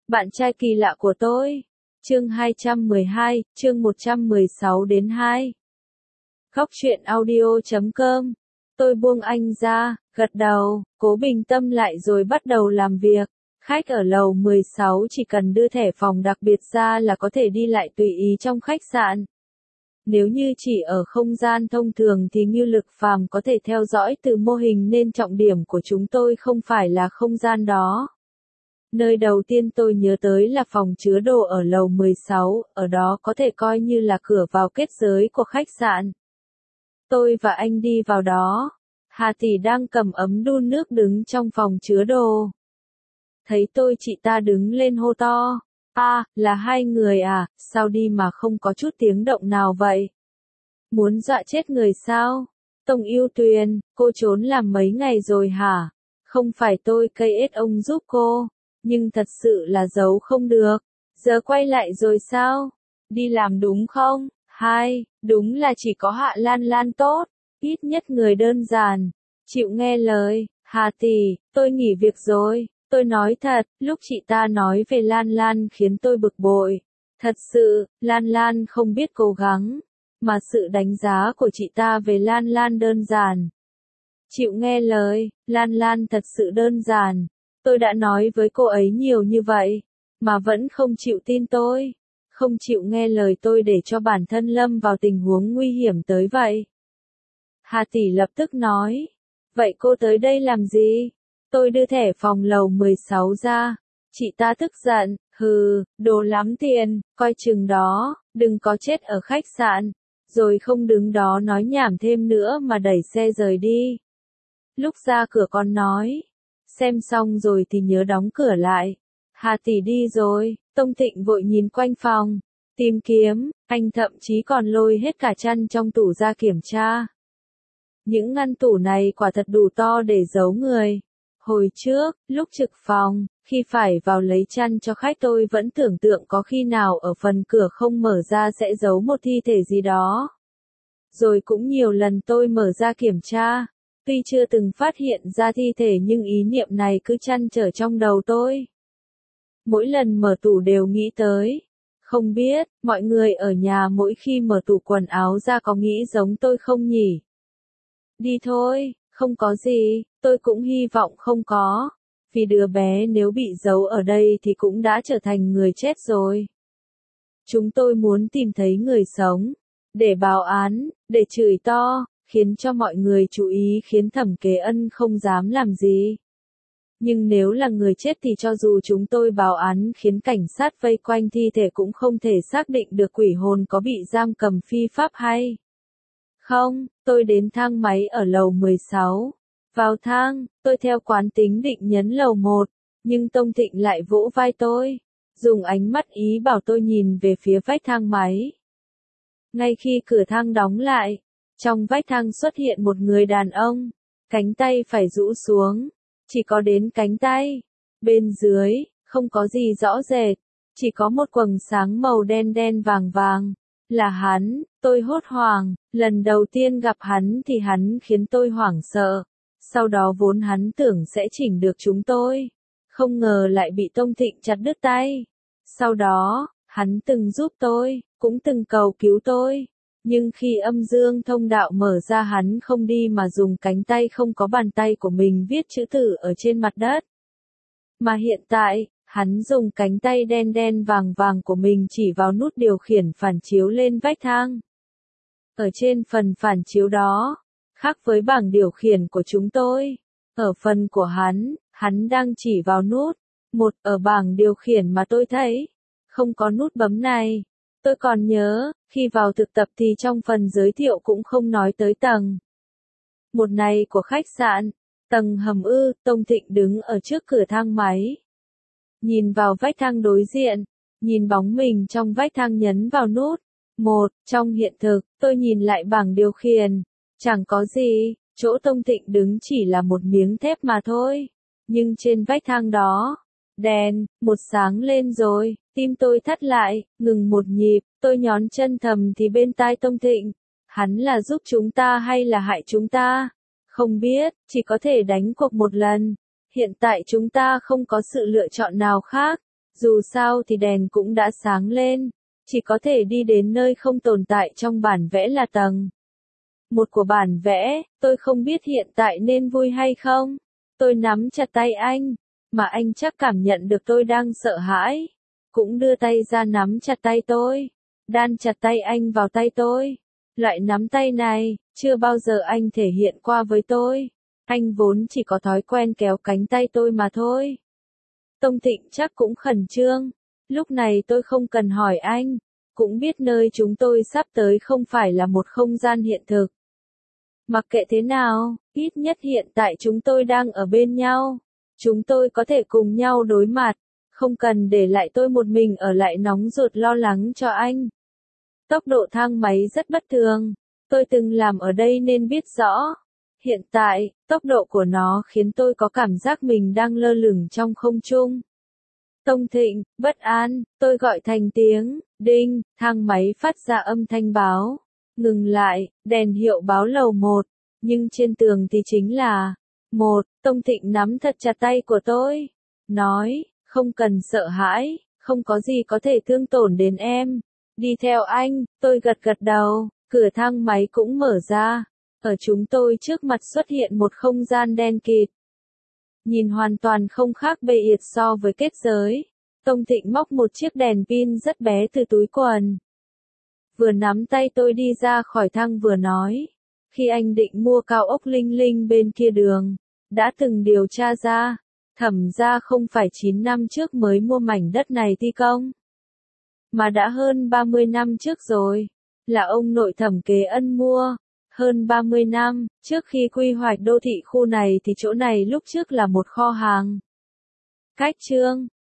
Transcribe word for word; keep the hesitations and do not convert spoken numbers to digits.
Bạn trai kỳ lạ của tôi. Chương hai trăm mười hai, chương một trăm mười sáu đến hai. Góc truyện audio chấm com. Tôi buông anh ra, gật đầu, cố bình tâm lại rồi bắt đầu làm việc. Khách ở lầu mười sáu chỉ cần đưa thẻ phòng đặc biệt ra là có thể đi lại tùy ý trong khách sạn. Nếu như chỉ ở không gian thông thường thì Ngưu Lực Phàm có thể theo dõi từ mô hình nên trọng điểm của chúng tôi không phải là không gian đó. Nơi đầu tiên tôi nhớ tới là phòng chứa đồ ở lầu mười sáu, ở đó có thể coi như là cửa vào kết giới của khách sạn. Tôi và anh đi vào đó. Hà Tỷ đang cầm ấm đun nước đứng trong phòng chứa đồ. Thấy tôi chị ta đứng lên hô to. À, là hai người à, sao đi mà không có chút tiếng động nào vậy? Muốn dọa chết người sao? Tông Yêu Tuyền, cô trốn làm mấy ngày rồi hả? Không phải tôi cây ết ông giúp cô, nhưng thật sự là giấu không được. Giờ quay lại rồi sao? Đi làm đúng không? Hai, đúng là chỉ có Hạ Lan Lan tốt, ít nhất người đơn giản, chịu nghe lời. Hà Tỷ, tôi nghỉ việc rồi. Tôi nói thật, lúc chị ta nói về Lan Lan khiến tôi bực bội. Thật sự, Lan Lan không biết cố gắng, mà sự đánh giá của chị ta về Lan Lan đơn giản. Chịu nghe lời, Lan Lan thật sự đơn giản. Tôi đã nói với cô ấy nhiều như vậy, mà vẫn không chịu tin tôi. Không chịu nghe lời tôi để cho bản thân lâm vào tình huống nguy hiểm tới vậy. Hà Tỷ lập tức nói. Vậy cô tới đây làm gì? Tôi đưa thẻ phòng lầu mười sáu ra. Chị ta tức giận, hừ, đồ lắm tiền, coi chừng đó, đừng có chết ở khách sạn. Rồi không đứng đó nói nhảm thêm nữa mà đẩy xe rời đi. Lúc ra cửa con nói. Xem xong rồi thì nhớ đóng cửa lại. Hà Tỷ đi rồi, Tông Thịnh vội nhìn quanh phòng. Tìm kiếm, anh thậm chí còn lôi hết cả chăn trong tủ ra kiểm tra. Những ngăn tủ này quả thật đủ to để giấu người. Hồi trước, lúc trực phòng, khi phải vào lấy chăn cho khách tôi vẫn tưởng tượng có khi nào ở phần cửa không mở ra sẽ giấu một thi thể gì đó. Rồi cũng nhiều lần tôi mở ra kiểm tra. Tuy chưa từng phát hiện ra thi thể nhưng ý niệm này cứ trăn trở trong đầu tôi. Mỗi lần mở tủ đều nghĩ tới. Không biết, mọi người ở nhà mỗi khi mở tủ quần áo ra có nghĩ giống tôi không nhỉ? Đi thôi, không có gì, tôi cũng hy vọng không có. Vì đứa bé nếu bị giấu ở đây thì cũng đã trở thành người chết rồi. Chúng tôi muốn tìm thấy người sống, để báo án, để chửi to, khiến cho mọi người chú ý khiến Thẩm Kế Ân không dám làm gì. Nhưng nếu là người chết thì cho dù chúng tôi báo án khiến cảnh sát vây quanh thi thể cũng không thể xác định được quỷ hồn có bị giam cầm phi pháp hay không. Tôi đến thang máy ở lầu mười sáu. Vào thang, tôi theo quán tính định nhấn lầu một, nhưng Tông Thịnh lại vỗ vai tôi, dùng ánh mắt ý bảo tôi nhìn về phía vách thang máy. Ngay khi cửa thang đóng lại, trong vách thang xuất hiện một người đàn ông, cánh tay phải rũ xuống, chỉ có đến cánh tay. Bên dưới, không có gì rõ rệt, chỉ có một quầng sáng màu đen đen vàng vàng. Là hắn, tôi hốt hoảng, lần đầu tiên gặp hắn thì hắn khiến tôi hoảng sợ. Sau đó vốn hắn tưởng sẽ chỉnh được chúng tôi, không ngờ lại bị Tông Thịnh chặt đứt tay. Sau đó, hắn từng giúp tôi, cũng từng cầu cứu tôi. Nhưng khi âm dương thông đạo mở ra hắn không đi mà dùng cánh tay không có bàn tay của mình viết chữ tử ở trên mặt đất. Mà hiện tại, hắn dùng cánh tay đen đen vàng vàng của mình chỉ vào nút điều khiển phản chiếu lên vách thang. Ở trên phần phản chiếu đó, khác với bảng điều khiển của chúng tôi, ở phần của hắn, hắn đang chỉ vào nút. Một, ở bảng điều khiển mà tôi thấy, không có nút bấm này. Tôi còn nhớ, khi vào thực tập thì trong phần giới thiệu cũng không nói tới tầng một này của khách sạn. Tầng hầm ư. Tông Thịnh đứng ở trước cửa thang máy, nhìn vào vách thang đối diện, nhìn bóng mình trong vách thang nhấn vào nút. Một, trong hiện thực, tôi nhìn lại bảng điều khiển, chẳng có gì, chỗ Tông Thịnh đứng chỉ là một miếng thép mà thôi. Nhưng trên vách thang đó, đèn, một sáng lên rồi, tim tôi thắt lại, ngừng một nhịp, tôi nhón chân thầm thì bên tai Tông Thịnh, hắn là giúp chúng ta hay là hại chúng ta? Không biết, chỉ có thể đánh cuộc một lần. Hiện tại chúng ta không có sự lựa chọn nào khác. Dù sao thì đèn cũng đã sáng lên, chỉ có thể đi đến nơi không tồn tại trong bản vẽ là tầng một của bản vẽ, tôi không biết hiện tại nên vui hay không. Tôi nắm chặt tay anh, mà anh chắc cảm nhận được tôi đang sợ hãi, cũng đưa tay ra nắm chặt tay tôi, đan chặt tay anh vào tay tôi. Loại nắm tay này, chưa bao giờ anh thể hiện qua với tôi. Anh vốn chỉ có thói quen kéo cánh tay tôi mà thôi. Tông Thịnh chắc cũng khẩn trương. Lúc này tôi không cần hỏi anh, cũng biết nơi chúng tôi sắp tới không phải là một không gian hiện thực. Mặc kệ thế nào, ít nhất hiện tại chúng tôi đang ở bên nhau. Chúng tôi có thể cùng nhau đối mặt, không cần để lại tôi một mình ở lại nóng ruột lo lắng cho anh. Tốc độ thang máy rất bất thường, tôi từng làm ở đây nên biết rõ. Hiện tại, tốc độ của nó khiến tôi có cảm giác mình đang lơ lửng trong không trung. Tông Thịnh, bất an, tôi gọi thành tiếng, đinh, thang máy phát ra âm thanh báo. Ngừng lại, đèn hiệu báo lầu một, nhưng trên tường thì chính là một. Tông Thịnh nắm thật chặt tay của tôi, nói, không cần sợ hãi, không có gì có thể thương tổn đến em. Đi theo anh, tôi gật gật đầu, cửa thang máy cũng mở ra. Ở chúng tôi trước mặt xuất hiện một không gian đen kịt. Nhìn hoàn toàn không khác bề ịt so với kết giới. Tông Thịnh móc một chiếc đèn pin rất bé từ túi quần. Vừa nắm tay tôi đi ra khỏi thang vừa nói. Khi anh định mua cao ốc Linh Linh bên kia đường, đã từng điều tra ra, Thẩm gia không phải chín năm trước mới mua mảnh đất này thi công, mà đã hơn ba mươi năm trước rồi. Là ông nội Thẩm Kế Ân mua. Hơn ba mươi năm, trước khi quy hoạch đô thị khu này thì chỗ này lúc trước là một kho hàng. Cách chương